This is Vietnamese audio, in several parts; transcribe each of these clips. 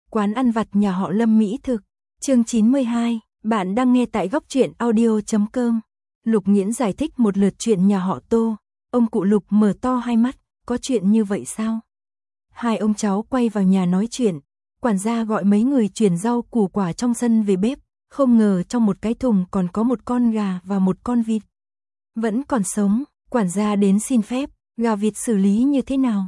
Quán ăn vặt nhà họ Lâm mỹ thực. Chương 92, bạn đang nghe tại góc truyện audio.com. Lục Nghiễn giải thích một lượt chuyện nhà họ Tô. Ông cụ Lục mở to hai mắt, có chuyện như vậy sao? Hai ông cháu quay vào nhà nói chuyện. Quản gia gọi mấy người chuyển rau củ quả trong sân về bếp. Không ngờ trong một cái thùng còn có một con gà và một con vịt. Vẫn còn sống, quản gia đến xin phép, gà vịt xử lý như thế nào?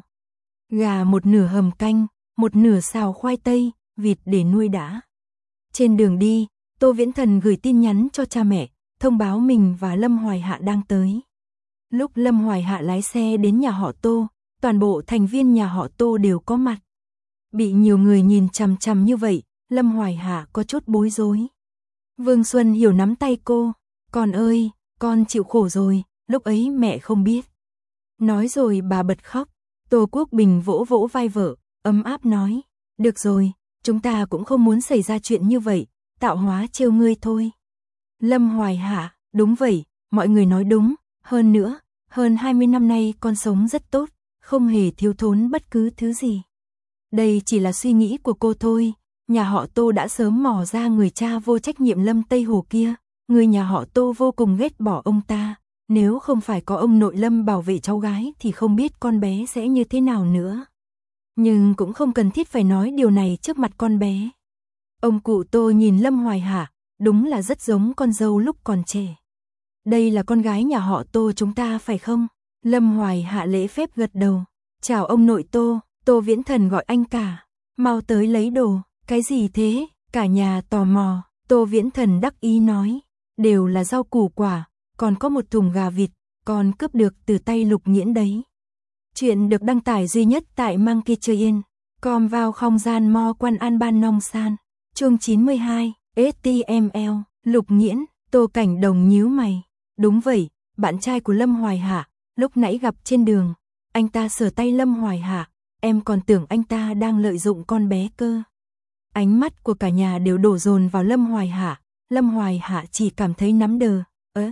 Gà một nửa hầm canh, một nửa xào khoai tây, vịt để nuôi đã. Trên đường đi, Tô Viễn Thần gửi tin nhắn cho cha mẹ, thông báo mình và Lâm Hoài Hạ đang tới. Lúc Lâm Hoài Hạ lái xe đến nhà họ Tô, toàn bộ thành viên nhà họ Tô đều có mặt. Bị nhiều người nhìn chằm chằm như vậy, Lâm Hoài Hạ có chút bối rối. Vương Xuân Hiểu nắm tay cô, con ơi, con chịu khổ rồi, lúc ấy mẹ không biết. Nói rồi bà bật khóc. Tô Quốc Bình vỗ vỗ vai vợ, ấm áp nói, được rồi, chúng ta cũng không muốn xảy ra chuyện như vậy, tạo hóa trêu ngươi thôi. Lâm Hoài Hạ, đúng vậy, mọi người nói đúng, hơn nữa, hơn 20 năm nay con sống rất tốt, không hề thiếu thốn bất cứ thứ gì. Đây chỉ là suy nghĩ của cô thôi, nhà họ Tô đã sớm mò ra người cha vô trách nhiệm Lâm Tây Hồ kia, người nhà họ Tô vô cùng ghét bỏ ông ta. Nếu không phải có ông nội Lâm bảo vệ cháu gái thì không biết con bé sẽ như thế nào nữa. Nhưng cũng không cần thiết phải nói điều này trước mặt con bé. Ông cụ Tô nhìn Lâm Hoài Hạ, đúng là rất giống con dâu lúc còn trẻ. Đây là con gái nhà họ Tô chúng ta phải không? Lâm Hoài Hạ lễ phép gật đầu. Chào ông nội Tô, Tô Viễn Thần gọi anh cả. Mau tới lấy đồ, cái gì thế? Cả nhà tò mò, Tô Viễn Thần đắc ý nói. Đều là rau củ quả. Còn có một thùng gà vịt, con cướp được từ tay Lục Nghiễn đấy. Chuyện được đăng tải duy nhất tại Monkey.com vào không gian Mo Quan An Ban Nong San. Chương 92, HTML, Lục Nghiễn, Tô Cảnh Đồng nhíu mày. Đúng vậy, bạn trai của Lâm Hoài Hạ, lúc nãy gặp trên đường, anh ta sờ tay Lâm Hoài Hạ, em còn tưởng anh ta đang lợi dụng con bé cơ. Ánh mắt của cả nhà đều đổ dồn vào Lâm Hoài Hạ, Lâm Hoài Hạ chỉ cảm thấy nắm đờ.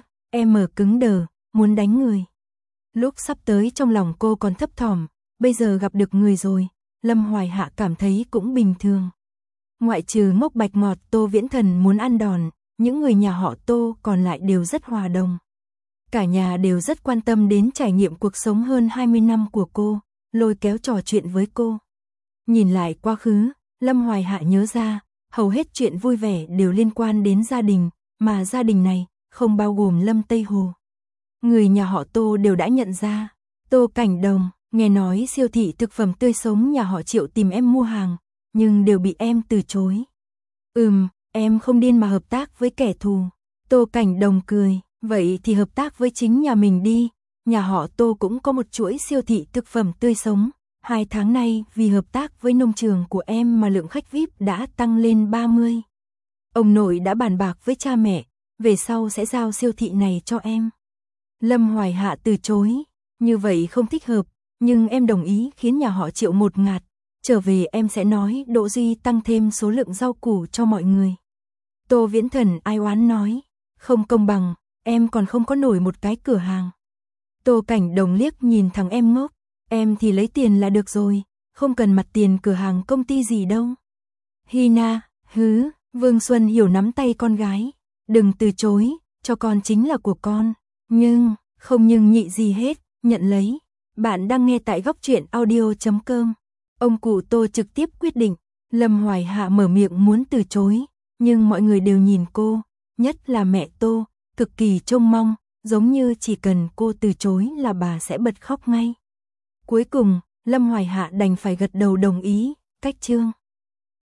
Em cứng đờ, muốn đánh người. Lúc sắp tới trong lòng cô còn thấp thỏm, bây giờ gặp được người rồi, Lâm Hoài Hạ cảm thấy cũng bình thường. Ngoại trừ Ngốc Bạch Ngọt Tô Viễn Thần muốn ăn đòn, những người nhà họ Tô còn lại đều rất hòa đồng. Cả nhà đều rất quan tâm đến trải nghiệm cuộc sống hơn 20 năm của cô, lôi kéo trò chuyện với cô. Nhìn lại quá khứ, Lâm Hoài Hạ nhớ ra, hầu hết chuyện vui vẻ đều liên quan đến gia đình, mà gia đình này không bao gồm Lâm Tây Hồ. Người nhà họ Tô đều đã nhận ra. Tô Cảnh Đồng, nghe nói siêu thị thực phẩm tươi sống nhà họ Triệu tìm em mua hàng, nhưng đều bị em từ chối. Em không điên mà hợp tác với kẻ thù. Tô Cảnh Đồng cười, vậy thì hợp tác với chính nhà mình đi. Nhà họ Tô cũng có một chuỗi siêu thị thực phẩm tươi sống. 2 tháng nay vì hợp tác với nông trường của em mà lượng khách VIP đã tăng lên 30. Ông nội đã bàn bạc với cha mẹ, về sau sẽ giao siêu thị này cho em. Lâm Hoài Hạ từ chối, như vậy không thích hợp, nhưng em đồng ý khiến nhà họ Triệu một ngạt, trở về em sẽ nói Đỗ Duy tăng thêm số lượng rau củ cho mọi người. Tô Viễn Thần ai oán nói, không công bằng, em còn không có nổi một cái cửa hàng. Tô Cảnh Đồng liếc nhìn thằng em ngốc, em thì lấy tiền là được rồi, không cần mặt tiền cửa hàng công ty gì đâu. Hina, Vương Xuân Hiểu nắm tay con gái. Đừng từ chối, cho con chính là của con. Không nhưng nhị gì hết, nhận lấy. Bạn đang nghe tại góc truyện audio.com. Ông cụ Tô trực tiếp quyết định. Lâm Hoài Hạ mở miệng muốn từ chối, nhưng mọi người đều nhìn cô, nhất là mẹ Tô, cực kỳ trông mong, giống như chỉ cần cô từ chối là bà sẽ bật khóc ngay. Cuối cùng, Lâm Hoài Hạ đành phải gật đầu đồng ý, cách chương.